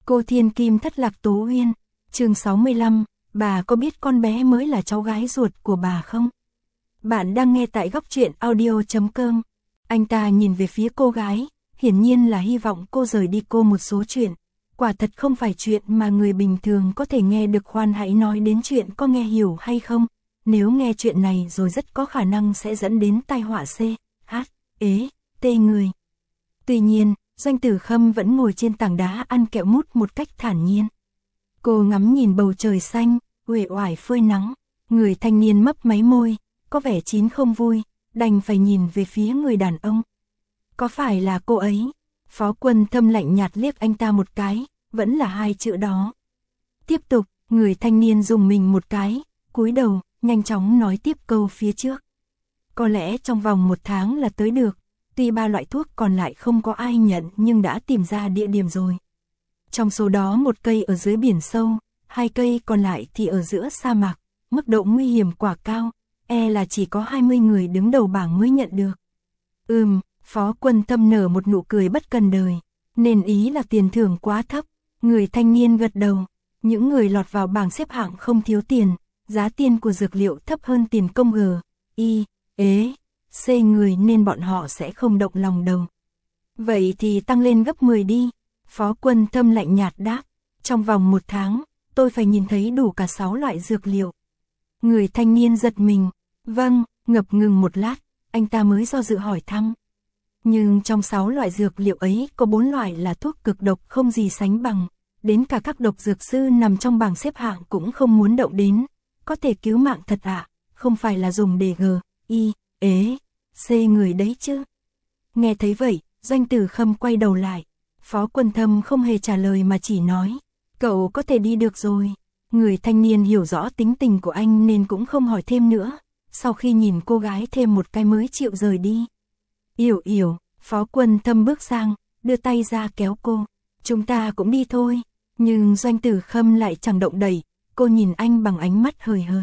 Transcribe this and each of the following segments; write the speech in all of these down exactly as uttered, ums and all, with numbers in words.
Cô Thiên Kim thất lạc Tố Uyên, chương sáu mươi lăm, bà có biết con bé mới là cháu gái ruột của bà không? Bạn đang nghe tại góc truyện audio chấm com. Anh ta nhìn về phía cô gái, hiển nhiên là hy vọng cô rời đi cô một số chuyện. Quả thật không phải chuyện mà người bình thường có thể nghe được, khoan hãy nói đến chuyện có nghe hiểu hay không. Nếu nghe chuyện này rồi rất có khả năng sẽ dẫn đến tai họa C, H, ế, T người. Tuy nhiên, Doanh Tử Khâm vẫn ngồi trên tảng đá ăn kẹo mút một cách thản nhiên. Cô ngắm nhìn bầu trời xanh, uể oải phơi nắng, người thanh niên mấp máy môi, có vẻ chín không vui, đành phải nhìn về phía người đàn ông. Có phải là cô ấy? Phó Quân Thâm lạnh nhạt liếc anh ta một cái, vẫn là hai chữ đó. Tiếp tục, người thanh niên dùng mình một cái, cúi đầu, nhanh chóng nói tiếp câu phía trước. Có lẽ trong vòng một tháng là tới được, tuy ba loại thuốc còn lại không có ai nhận nhưng đã tìm ra địa điểm rồi. Trong số đó một cây ở dưới biển sâu, hai cây còn lại thì ở giữa sa mạc, mức độ nguy hiểm quả cao, e là chỉ có hai mươi người đứng đầu bảng mới nhận được. Ừm, Phó Quân Thâm nở một nụ cười bất cần đời, nên ý là tiền thưởng quá thấp. Người thanh niên gật đầu, những người lọt vào bảng xếp hạng không thiếu tiền, giá tiền của dược liệu thấp hơn tiền công G, Y, ế, C người nên bọn họ sẽ không động lòng đâu. Vậy thì tăng lên gấp mười đi, Phó Quân Thâm lạnh nhạt đáp, trong vòng một tháng, tôi phải nhìn thấy đủ cả sáu loại dược liệu. Người thanh niên giật mình, vâng, ngập ngừng một lát, anh ta mới do dự hỏi thăm. Nhưng trong sáu loại dược liệu ấy có bốn loại là thuốc cực độc không gì sánh bằng, đến cả các độc dược sư nằm trong bảng xếp hạng cũng không muốn động đến, có thể cứu mạng thật ạ, à? Không phải là dùng để G, Y, ế, C người đấy chứ. Nghe thấy vậy, Doanh Tử Khâm quay đầu lại, Phó Quân Thâm không hề trả lời mà chỉ nói, cậu có thể đi được rồi. Người thanh niên hiểu rõ tính tình của anh nên cũng không hỏi thêm nữa, sau khi nhìn cô gái thêm một cái mới chịu rời đi. Yểu yểu, Phó Quân Thâm bước sang, đưa tay ra kéo cô, chúng ta cũng đi thôi. Nhưng Doanh Tử Khâm lại chẳng động đậy, cô nhìn anh bằng ánh mắt hời hợt.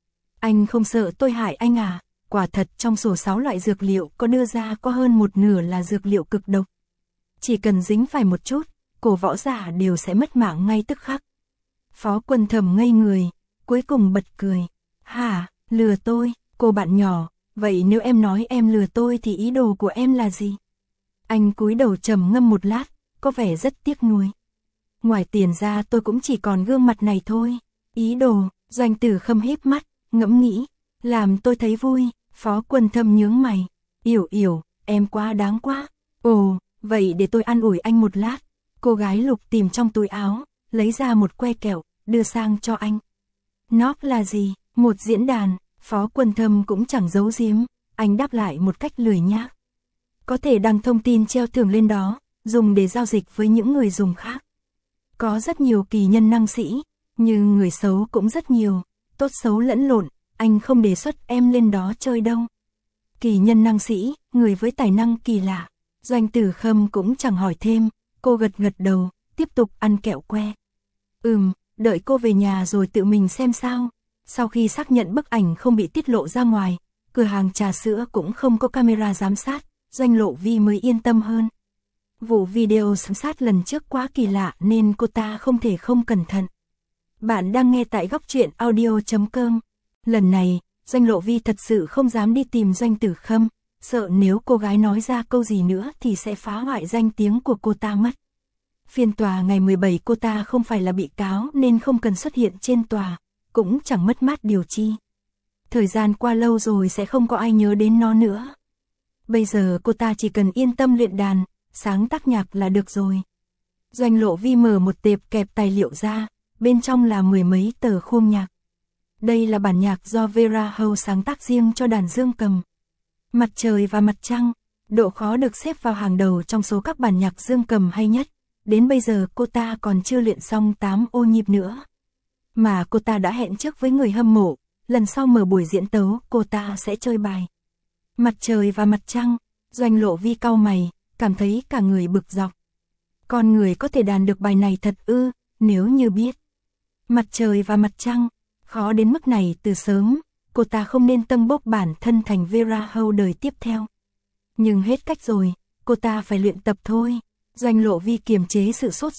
Anh không sợ tôi hại anh à? Quả thật trong sổ sáu loại dược liệu có đưa ra có hơn một nửa là dược liệu cực độc. Chỉ cần dính phải một chút, cổ võ giả đều sẽ mất mạng ngay tức khắc. Phó Quân Thâm ngây người, cuối cùng bật cười. Hả, lừa tôi, cô bạn nhỏ, vậy nếu em nói em lừa tôi thì ý đồ của em là gì? Anh cúi đầu trầm ngâm một lát, có vẻ rất tiếc nuối. Ngoài tiền ra tôi cũng chỉ còn gương mặt này thôi. Ý đồ, Doanh Tử Khâm híp mắt, ngẫm nghĩ, làm tôi thấy vui. Phó Quân Thâm nhướng mày, yểu yểu, em quá đáng quá. Ồ, vậy để tôi an ủi anh một lát. Cô gái lục tìm trong túi áo, lấy ra một que kẹo, đưa sang cho anh. Nó là gì? Một diễn đàn. Phó Quân Thâm cũng chẳng giấu giếm, anh đáp lại một cách lười nhác. Có thể đăng thông tin treo thưởng lên đó, dùng để giao dịch với những người dùng khác. Có rất nhiều kỳ nhân năng sĩ, nhưng người xấu cũng rất nhiều, tốt xấu lẫn lộn, anh không đề xuất em lên đó chơi đâu. Kỳ nhân năng sĩ, người với tài năng kỳ lạ. Doanh Tử Khâm cũng chẳng hỏi thêm, cô gật gật đầu, tiếp tục ăn kẹo que. Ừm, đợi cô về nhà rồi tự mình xem sao. Sau khi xác nhận bức ảnh không bị tiết lộ ra ngoài, cửa hàng trà sữa cũng không có camera giám sát, Doanh Lộ Vi mới yên tâm hơn. Vụ video giám sát lần trước quá kỳ lạ nên cô ta không thể không cẩn thận. Bạn đang nghe tại góc truyện audio chấm com. Lần này, Doanh Lộ Vi thật sự không dám đi tìm Doanh Tử Khâm, sợ nếu cô gái nói ra câu gì nữa thì sẽ phá hoại danh tiếng của cô ta mất. Phiên tòa ngày mười bảy cô ta không phải là bị cáo nên không cần xuất hiện trên tòa, cũng chẳng mất mát điều chi. Thời gian qua lâu rồi sẽ không có ai nhớ đến nó nữa. Bây giờ cô ta chỉ cần yên tâm luyện đàn, sáng tác nhạc là được rồi. Doanh Lộ Vi mở một tệp kẹp tài liệu ra, bên trong là mười mấy tờ khuôn nhạc. Đây là bản nhạc do Vera Hầu sáng tác riêng cho đàn dương cầm. Mặt trời và mặt trăng, độ khó được xếp vào hàng đầu trong số các bản nhạc dương cầm hay nhất. Đến bây giờ cô ta còn chưa luyện xong tám ô nhịp nữa. Mà cô ta đã hẹn trước với người hâm mộ, lần sau mở buổi diễn tấu cô ta sẽ chơi bài Mặt trời và mặt trăng. Doanh Lộ Vi cau mày, cảm thấy cả người bực dọc. Con người có thể đàn được bài này thật ư? Nếu như biết Mặt trời và mặt trăng khó đến mức này từ sớm, cô ta không nên tâng bốc bản thân thành Vera Hầu đời tiếp theo. Nhưng hết cách rồi, cô ta phải luyện tập thôi. Doanh Lộ Vi kiềm chế sự sốt ruột,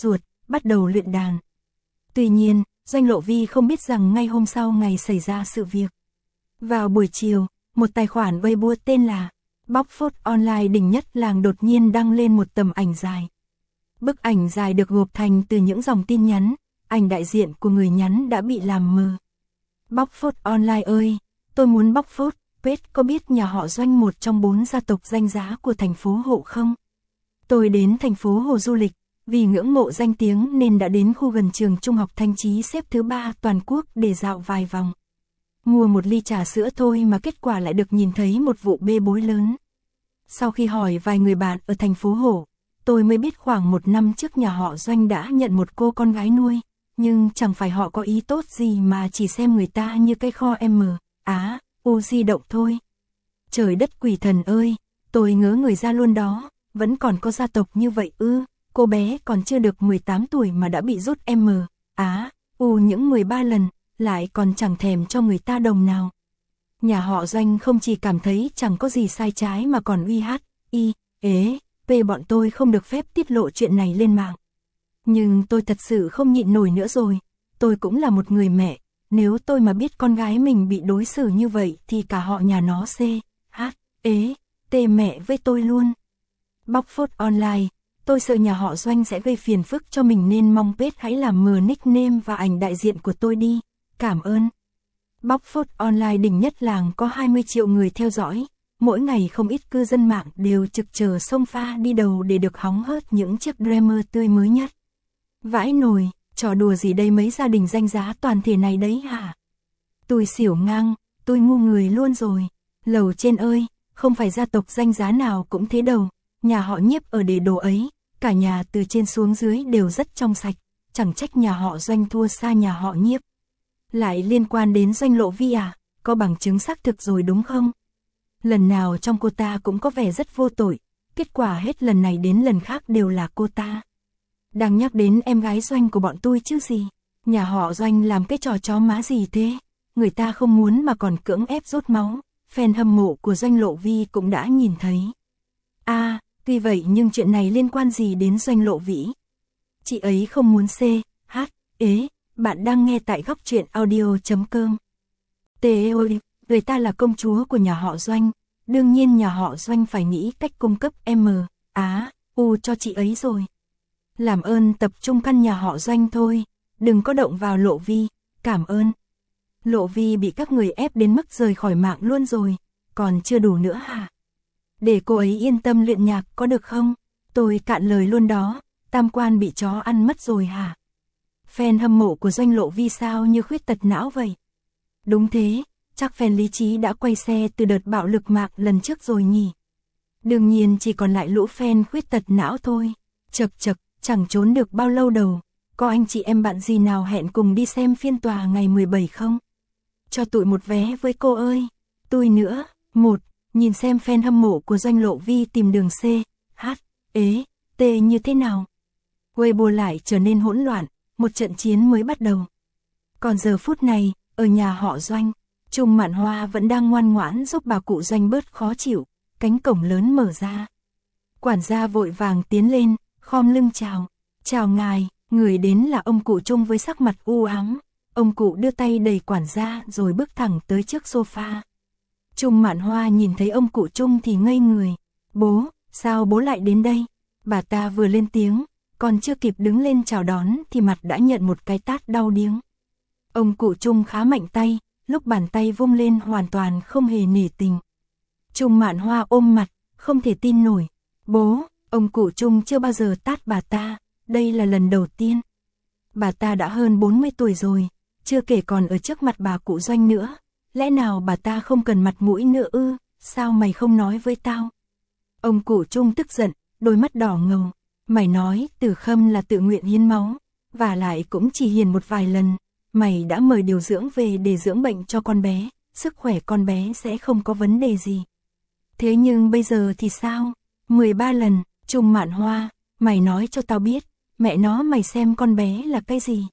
bắt đầu luyện đàn. Tuy nhiên, Doanh Lộ Vi không biết rằng ngay hôm sau ngày xảy ra sự việc. Vào buổi chiều, một tài khoản Weibo tên là Bóc Phốt Online đỉnh nhất làng đột nhiên đăng lên một tấm ảnh dài. Bức ảnh dài được gộp thành từ những dòng tin nhắn, ảnh đại diện của người nhắn đã bị làm mờ. Bóc Phốt Online ơi, tôi muốn bóc phốt, Pết có biết nhà họ Doanh một trong bốn gia tộc danh giá của thành phố Hộ không? Tôi đến thành phố Hồ du lịch, vì ngưỡng mộ danh tiếng nên đã đến khu gần trường trung học Thanh Chí xếp thứ ba toàn quốc để dạo vài vòng. Mua một ly trà sữa thôi mà kết quả lại được nhìn thấy một vụ bê bối lớn. Sau khi hỏi vài người bạn ở thành phố Hộ, tôi mới biết khoảng một năm trước nhà họ Doanh đã nhận một cô con gái nuôi, nhưng chẳng phải họ có ý tốt gì mà chỉ xem người ta như cái kho M, Á, U di động thôi. Trời đất quỷ thần ơi, tôi ngớ người ra luôn đó, vẫn còn có gia tộc như vậy ư, cô bé còn chưa được mười tám tuổi mà đã bị rút M, Á, U những mười ba lần, lại còn chẳng thèm cho người ta đồng nào. Nhà họ Doanh không chỉ cảm thấy chẳng có gì sai trái mà còn uy hát, y, ế, p bọn tôi không được phép tiết lộ chuyện này lên mạng. Nhưng tôi thật sự không nhịn nổi nữa rồi, tôi cũng là một người mẹ, nếu tôi mà biết con gái mình bị đối xử như vậy thì cả họ nhà nó c, h, ế, t mẹ với tôi luôn. Bóc Phốt Online, tôi sợ nhà họ Doanh sẽ gây phiền phức cho mình nên mong Pết hãy làm mờ nickname và ảnh đại diện của tôi đi, cảm ơn. Bóc Phốt Online đỉnh nhất làng có hai mươi triệu người theo dõi, mỗi ngày không ít cư dân mạng đều trực chờ xông pha đi đầu để được hóng hớt những chiếc dreamer tươi mới nhất. Vãi nồi, trò đùa gì đây mấy gia đình danh giá toàn thể này đấy hả? Tôi xỉu ngang, tôi ngu người luôn rồi. Lầu trên ơi, không phải gia tộc danh giá nào cũng thế đâu, nhà họ Nhiếp ở để đồ ấy, cả nhà từ trên xuống dưới đều rất trong sạch, chẳng trách nhà họ Doanh thua xa nhà họ Nhiếp. Lại liên quan đến Doanh Lộ Vi à, có bằng chứng xác thực rồi đúng không? Lần nào trong cô ta cũng có vẻ rất vô tội, kết quả hết lần này đến lần khác đều là cô ta. Đang nhắc đến em gái Doanh của bọn tôi chứ gì, nhà họ Doanh làm cái trò chó má gì thế, người ta không muốn mà còn cưỡng ép rút máu, fan hâm mộ của Doanh Lộ Vi cũng đã nhìn thấy. À, tuy vậy nhưng chuyện này liên quan gì đến Doanh Lộ Vĩ? Chị ấy không muốn c, h, ế, bạn đang nghe tại góc truyện audio chấm com. Tê ơi, người ta là công chúa của nhà họ Doanh, đương nhiên nhà họ Doanh phải nghĩ cách cung cấp M, Á, U cho chị ấy rồi. Làm ơn tập trung căn nhà họ Doanh thôi, đừng có động vào Lộ Vi, cảm ơn. Lộ Vi bị các người ép đến mức rời khỏi mạng luôn rồi, còn chưa đủ nữa hả? Để cô ấy yên tâm luyện nhạc có được không? Tôi cạn lời luôn đó, tam quan bị chó ăn mất rồi hả? Fan hâm mộ của Doanh Lộ Vi sao như khuyết tật não vậy? Đúng thế, chắc fan lý trí đã quay xe từ đợt bạo lực mạng lần trước rồi nhỉ? Đương nhiên chỉ còn lại lũ fan khuyết tật não thôi. Chật chật, chẳng trốn được bao lâu đâu. Có anh chị em bạn gì nào hẹn cùng đi xem phiên tòa ngày mười bảy không? Cho tụi một vé với cô ơi. Tôi nữa. Một, nhìn xem fan hâm mộ của Doanh Lộ Vi tìm đường C, H, ế, T như thế nào. Weibo lại trở nên hỗn loạn, một trận chiến mới bắt đầu. Còn giờ phút này, ở nhà họ Doanh, Trung Mạn Hoa vẫn đang ngoan ngoãn giúp bà cụ Doanh bớt khó chịu, cánh cổng lớn mở ra. Quản gia vội vàng tiến lên, khom lưng chào. Chào ngài, người đến là ông cụ Trung với sắc mặt u ám. Ông cụ đưa tay đẩy quản gia rồi bước thẳng tới trước sofa. Trung Mạn Hoa nhìn thấy ông cụ Trung thì ngây người. Bố, sao bố lại đến đây? Bà ta vừa lên tiếng, còn chưa kịp đứng lên chào đón thì mặt đã nhận một cái tát đau điếng. Ông cụ Trung khá mạnh tay, lúc bàn tay vung lên hoàn toàn không hề nể tình. Trung Mạn Hoa ôm mặt, không thể tin nổi. Bố, ông cụ Trung chưa bao giờ tát bà ta, đây là lần đầu tiên. Bà ta đã hơn bốn mươi tuổi rồi, chưa kể còn ở trước mặt bà cụ Doanh nữa. Lẽ nào bà ta không cần mặt mũi nữa ư, sao mày không nói với tao? Ông cụ Trung tức giận, đôi mắt đỏ ngầu. Mày nói Tử Khâm là tự nguyện hiến máu, và lại cũng chỉ hiến một vài lần. Mày đã mời điều dưỡng về để dưỡng bệnh cho con bé, sức khỏe con bé sẽ không có vấn đề gì. Thế nhưng bây giờ thì sao? mười ba lần, Trung Mạn Hoa, mày nói cho tao biết, mẹ nó mày xem con bé là cái gì?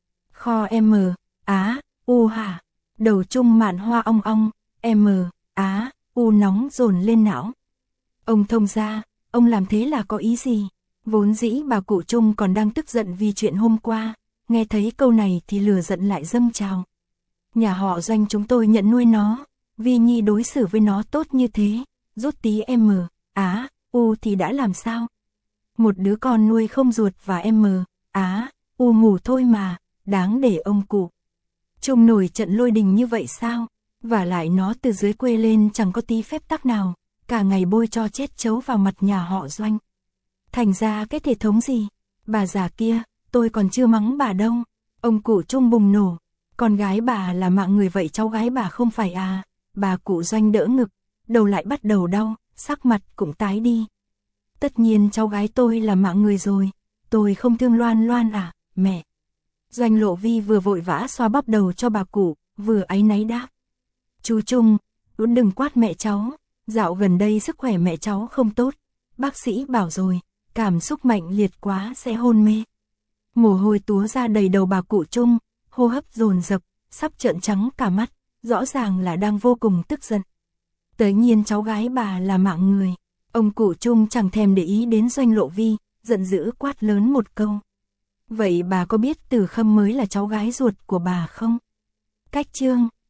Kho M, Á, U hả? Đầu Trung Mạn Hoa ong ong, M, Á, U nóng dồn lên não. Ông thông gia, ông làm thế là có ý gì? Vốn dĩ bà cụ Trung còn đang tức giận vì chuyện hôm qua, nghe thấy câu này thì lửa giận lại dâng trào. Nhà họ Doanh chúng tôi nhận nuôi nó, Vi Nhi đối xử với nó tốt như thế, rút tí em mờ, á, u thì đã làm sao? Một đứa con nuôi không ruột và em mờ, á, u ngủ thôi mà, đáng để ông cụ Trung nổi trận lôi đình như vậy sao? Và lại nó từ dưới quê lên chẳng có tí phép tắc nào, cả ngày bôi cho chết chấu vào mặt nhà họ Doanh. Thành ra cái thể thống gì? Bà già kia, tôi còn chưa mắng bà đâu. Ông cụ Trung bùng nổ. Con gái bà là mạng người vậy cháu gái bà không phải à? Bà cụ Doanh đỡ ngực, đầu lại bắt đầu đau, sắc mặt cũng tái đi. Tất nhiên cháu gái tôi là mạng người rồi. Tôi không thương Loan Loan à, mẹ. Doanh Lộ Vi vừa vội vã xoa bóp đầu cho bà cụ, vừa áy náy đáp. Chú Trung, đừng quát mẹ cháu. Dạo gần đây sức khỏe mẹ cháu không tốt. Bác sĩ bảo rồi, cảm xúc mạnh liệt quá sẽ hôn mê. Mồ hôi túa ra đầy đầu bà cụ Trung, hô hấp dồn dập, sắp trợn trắng cả mắt, rõ ràng là đang vô cùng tức giận. Tất nhiên cháu gái bà là mạng người. Ông cụ Trung chẳng thèm để ý đến Doanh Lộ Vi, giận dữ quát lớn một câu. Vậy bà có biết Từ Khâm mới là cháu gái ruột của bà không? Cách chương